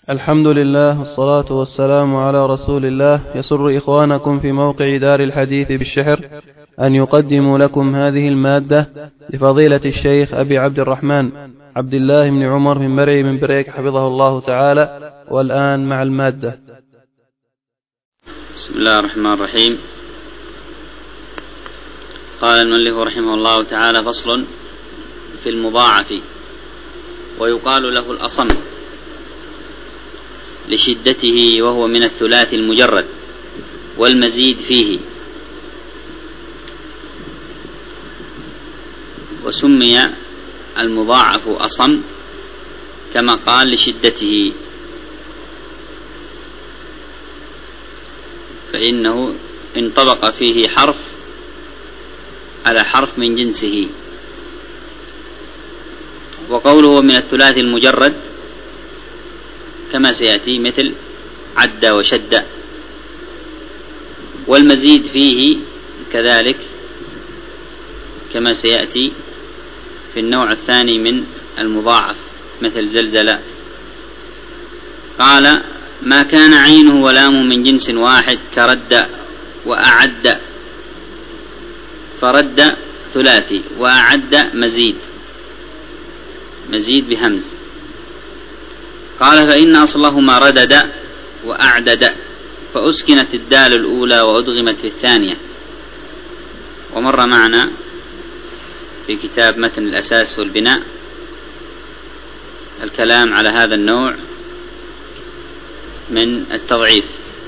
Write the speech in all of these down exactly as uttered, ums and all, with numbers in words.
الحمد لله والصلاة والسلام على رسول الله. يسر إخوانكم في موقع دار الحديث بالشحر أن يقدموا لكم هذه المادة لفضيلة الشيخ أبي عبد الرحمن عبد الله بن عمر بن مرعي من بريك حفظه الله تعالى. والآن مع المادة. بسم الله الرحمن الرحيم. قال المؤلف رحمه الله تعالى: فصل في المضاعف، ويقال له الأصم لشدته، وهو من الثلاث المجرد والمزيد فيه، وسمي المضاعف أصم كما قال لشدته، فإنه انطبق فيه حرف على حرف من جنسه. وقوله من الثلاث المجرد كما سيأتي مثل عد وشد، والمزيد فيه كذلك كما سيأتي في النوع الثاني من المضاعف مثل زلزل. قال: ما كان عينه ولام من جنس واحد كرد وأعد، فرد ثلاثي وأعد مزيد، مزيد بهمز. قال: فإن أصلهما ردد وأعدد، فأسكنت الدال الأولى وأدغمت في الثانية. ومر معنا في كتاب متن الأساس والبناء الكلام على هذا النوع من التضعيف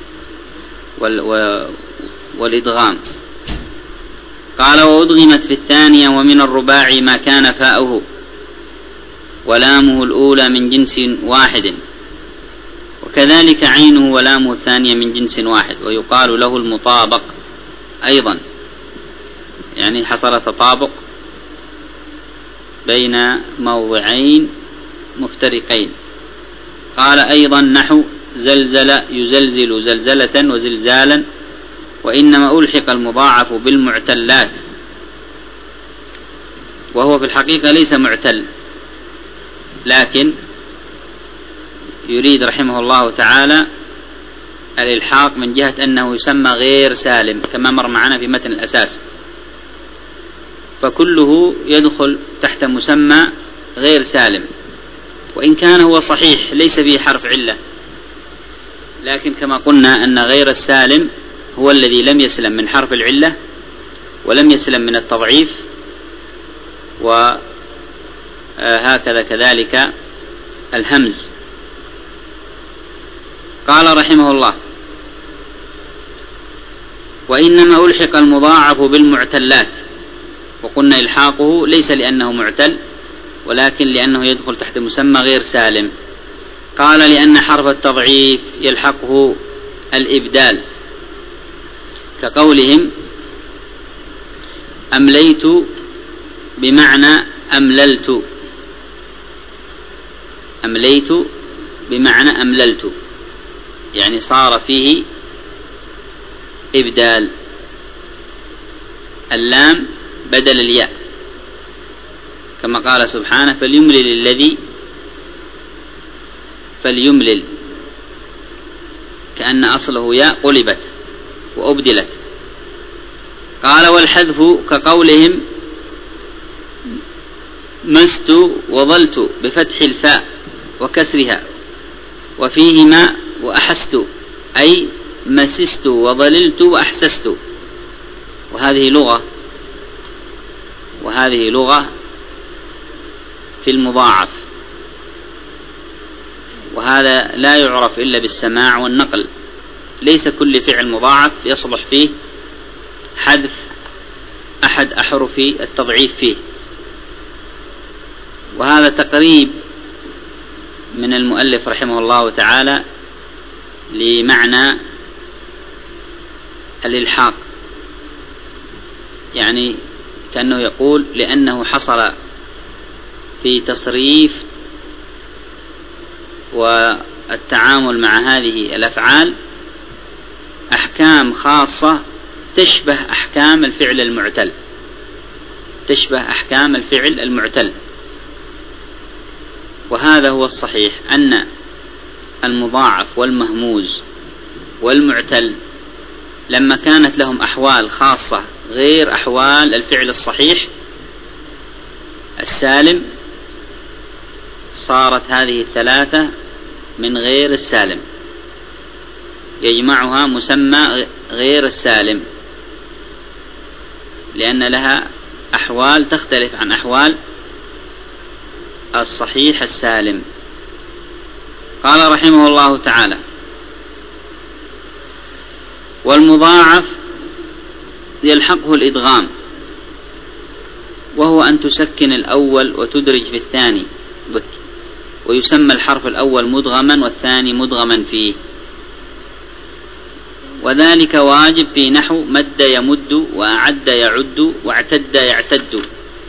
والإدغام. قال: وأدغمت في الثانية، ومن الرباع ما كان فاؤه ولامه الأولى من جنس واحد، وكذلك عينه ولامه الثانية من جنس واحد، ويقال له المطابق أيضا، يعني حصل تطابق بين موضعين مفترقين. قال أيضا: نحو زلزل يزلزل زلزلة وزلزالا. وإنما ألحق المضاعف بالمعتلات، وهو في الحقيقة ليس معتل، لكن يريد رحمه الله تعالى الإلحاق من جهة أنه يسمى غير سالم كما مر معنا في متن الأساس، فكله يدخل تحت مسمى غير سالم، وإن كان هو صحيح ليس فيه حرف علة، لكن كما قلنا أن غير السالم هو الذي لم يسلم من حرف العلة ولم يسلم من التضعيف، وهكذا كذلك الهمز. قال رحمه الله: وإنما ألحق المضاعف بالمعتلات. وقلنا إلحاقه ليس لأنه معتل، ولكن لأنه يدخل تحت مسمى غير سالم. قال: لأن حرف التضعيف يلحقه الإبدال، كقولهم أمليت بمعنى أمللت، أمليت بمعنى أمللت، يعني صار فيه إبدال، اللام بدل الياء، كما قال سبحانه: فليملل الذي، فليملل، كأن أصله ياء قلبت وأبدلت. قال: والحذف كقولهم مست وظلت بفتح الفاء وكسرها، وفيهما وأحست، أي مسست وظللت وأحسست. وهذه لغة وهذه لغة في المضاعف، وهذا لا يعرف إلا بالسماع والنقل. ليس كل فعل مضاعف يصلح فيه حذف أحد أحرف التضعيف فيه، وهذا تقريب من المؤلف رحمه الله تعالى لمعنى الإلحاق، يعني كأنه يقول لأنه حصل في تصريف والتعامل مع هذه الأفعال أحكام خاصة تشبه أحكام الفعل المعتل، تشبه أحكام الفعل المعتل. وهذا هو الصحيح، أن المضاعف والمهموز والمعتل لما كانت لهم أحوال خاصة غير أحوال الفعل الصحيح السالم، صارت هذه الثلاثة من غير السالم، يجمعها مسمى غير السالم، لأن لها أحوال تختلف عن أحوال الصحيح السالم. قال رحمه الله تعالى: والمضاعف يلحقه الإدغام، وهو أن تسكن الأول وتدرج في الثاني، ويسمى الحرف الأول مدغما والثاني مدغما فيه، وذلك واجب في نحو مد يمد وأعد يعد واعتد يعتد،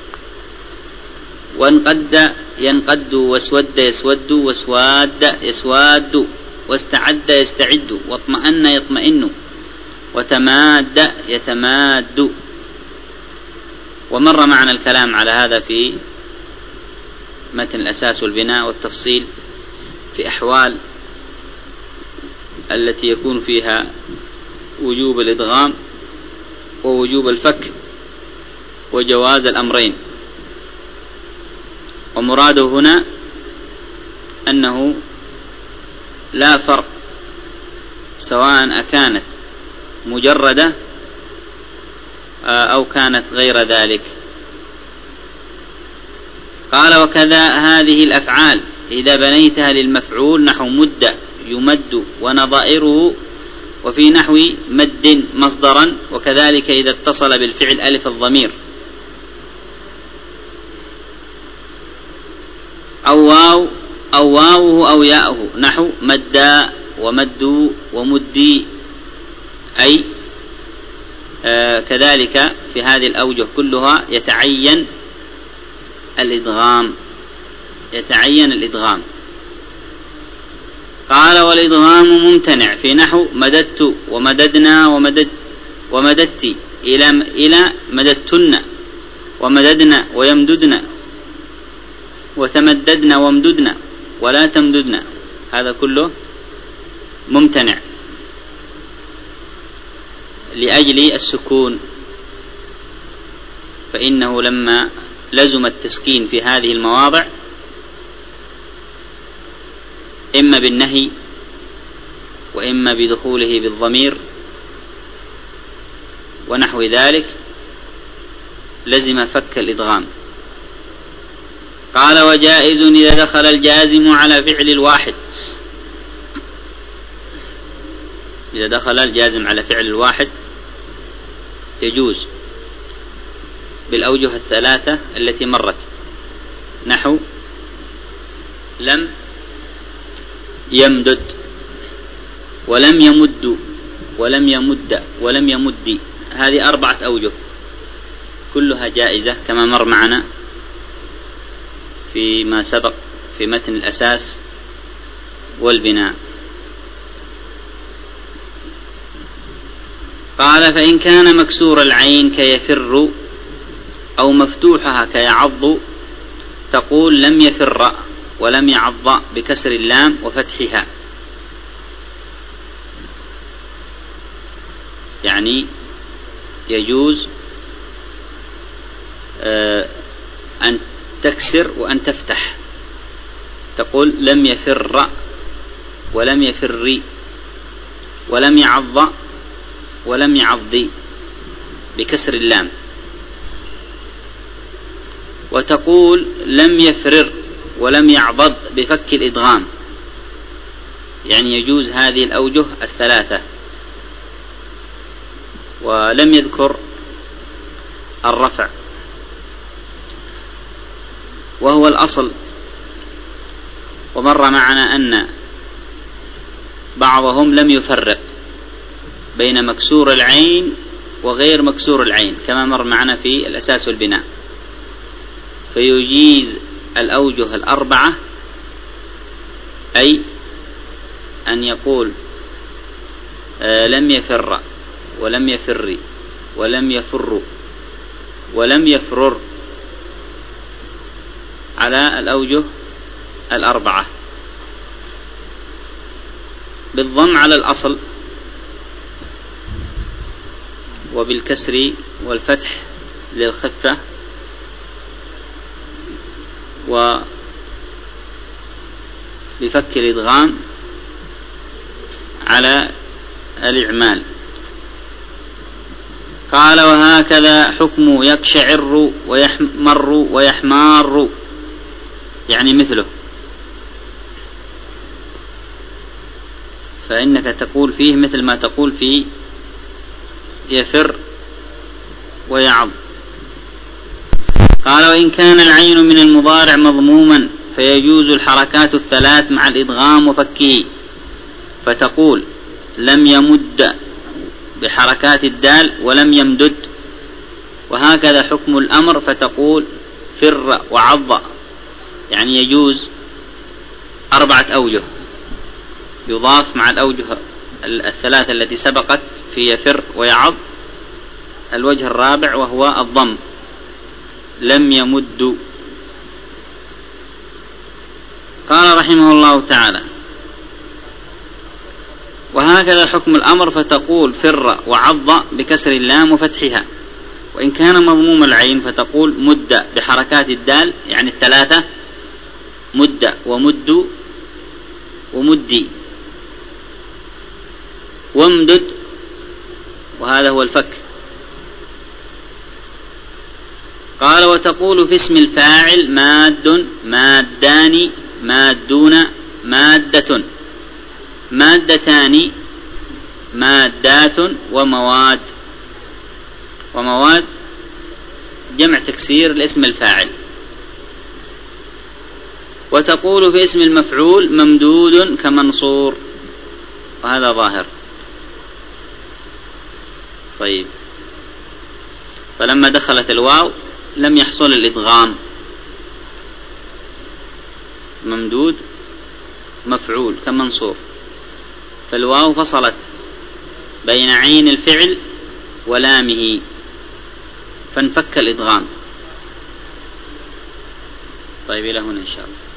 وانقد ينقد واسود يسود واسواد يسواد واستعد يستعد واطمأن يطمئن وتماد يتماد. ومر معنا الكلام على هذا في متن الأساس والبناء والتفصيل في أحوال التي يكون فيها وجوب الإدغام ووجوب الفك وجواز الأمرين. ومراده هنا أنه لا فرق سواء أكانت مجردة أو كانت غير ذلك. قال: وكذا هذه الأفعال إذا بنيتها للمفعول نحو مد يمد ونظائره، وفي نحو مد مصدرا، وكذلك إذا اتصل بالفعل ألف الضمير أو واو أو واوه أو ياؤه نحو مدا ومدوا ومدي، أي آه كذلك في هذه الأوجه كلها يتعين الإدغام يتعين الإدغام. قال: والإدغام ممتنع في نحو مددت ومددنا ومدد ومددت إلى إلى مددتن ومددنا ويمددنا وتمددنا وامددنا ولا تمددنا، هذا كله ممتنع لأجل السكون، فإنه لما لزم التسكين في هذه المواضع إما بالنهي وإما بدخوله بالضمير ونحو ذلك لزم فك الإدغام. قال: وجائز إذا دخل الجازم على فعل الواحد، إذا دخل الجازم على فعل الواحد يجوز بالأوجه الثلاثة التي مرت، نحو لم يمدد ولم يمد ولم يمد ولم يمد، هذه أربعة أوجه كلها جائزة كما مر معنا فيما سبق في متن الأساس والبناء. قال: فإن كان مكسور العين كيفر أو مفتوحها كيعض، تقول لم يفر ولم يعض بكسر اللام وفتحها، يعني يجوز أن تكسر وأن تفتح، تقول لم يفر ولم يفر ولم يعض ولم يعض بكسر اللام، وتقول لم يفرر ولم يعضض بفك الإدغام، يعني يجوز هذه الأوجه الثلاثة. ولم يذكر الرفع وهو الأصل، ومر معنا أن بعضهم لم يفرق بين مكسور العين وغير مكسور العين كما مر معنا في الأساس والبناء، فيجيز الأوجه الأربعة، أي أن يقول آه لم يفر ولم يفر ولم يفر ولم يفرر على الأوجه الأربعة. بالضم على الأصل، وبالكسر والفتح للخفة، وبفك الإدغام على الإعمال. قال: وهكذا حكم يقشعر ويحمر ويحمار، يعني مثله. فإنك تقول فيه مثل ما تقول في يفر ويعض. قال: وإن كان العين من المضارع مضموما فيجوز الحركات الثلاث مع الإدغام وفكه، فتقول: لم يمد بحركات الدال ولم يمدد. وهكذا حكم الأمر، فتقول: فر وعض، يعني يجوز أربعة أوجه يضاف مع الأوجه الثلاثة التي سبقت في يفر ويعض الوجه الرابع وهو الضم، لم يمد. قال رحمه الله تعالى: وهكذا حكم الأمر، فتقول: فر وعض بكسر اللام وفتحها. وإن كان مضموم العين فتقول: مد بحركات الدال، يعني الثلاثة، مد ومد ومدي، وامدد، وهذا هو الفك. قال: وتقول في اسم الفاعل: ماد، مادان، مادون، مادة، مادتان، مادات، ومواد. ومواد جمع تكسير لاسم الفاعل. وتقول في اسم المفعول: ممدود كمنصور، وهذا ظاهر. طيب، فلما دخلت الواو لم يحصل الإدغام. ممدود مفعول كمنصور، فالواو فصلت بين عين الفعل ولامه، فانفك الإدغام. طيب، إلى هنا إن شاء الله.